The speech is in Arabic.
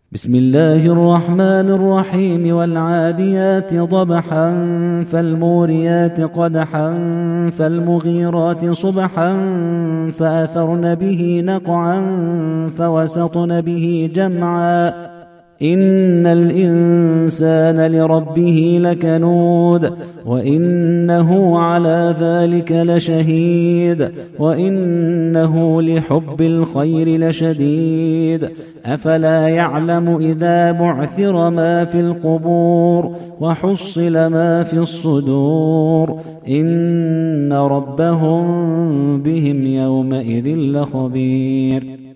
بسم الله الرحمن الرحيم والعاديات ضبحا فالموريات قدحا فالمغيرات صبحا فأثرن به نقعا فوسطن به جمعا إن الإنسان لربه لكنود وإنه على ذلك لشهيد وإنه لحب الخير لشديد أفلا يعلم إذا بعثر ما في القبور وحصل ما في الصدور إن ربهم بهم يومئذ لخبير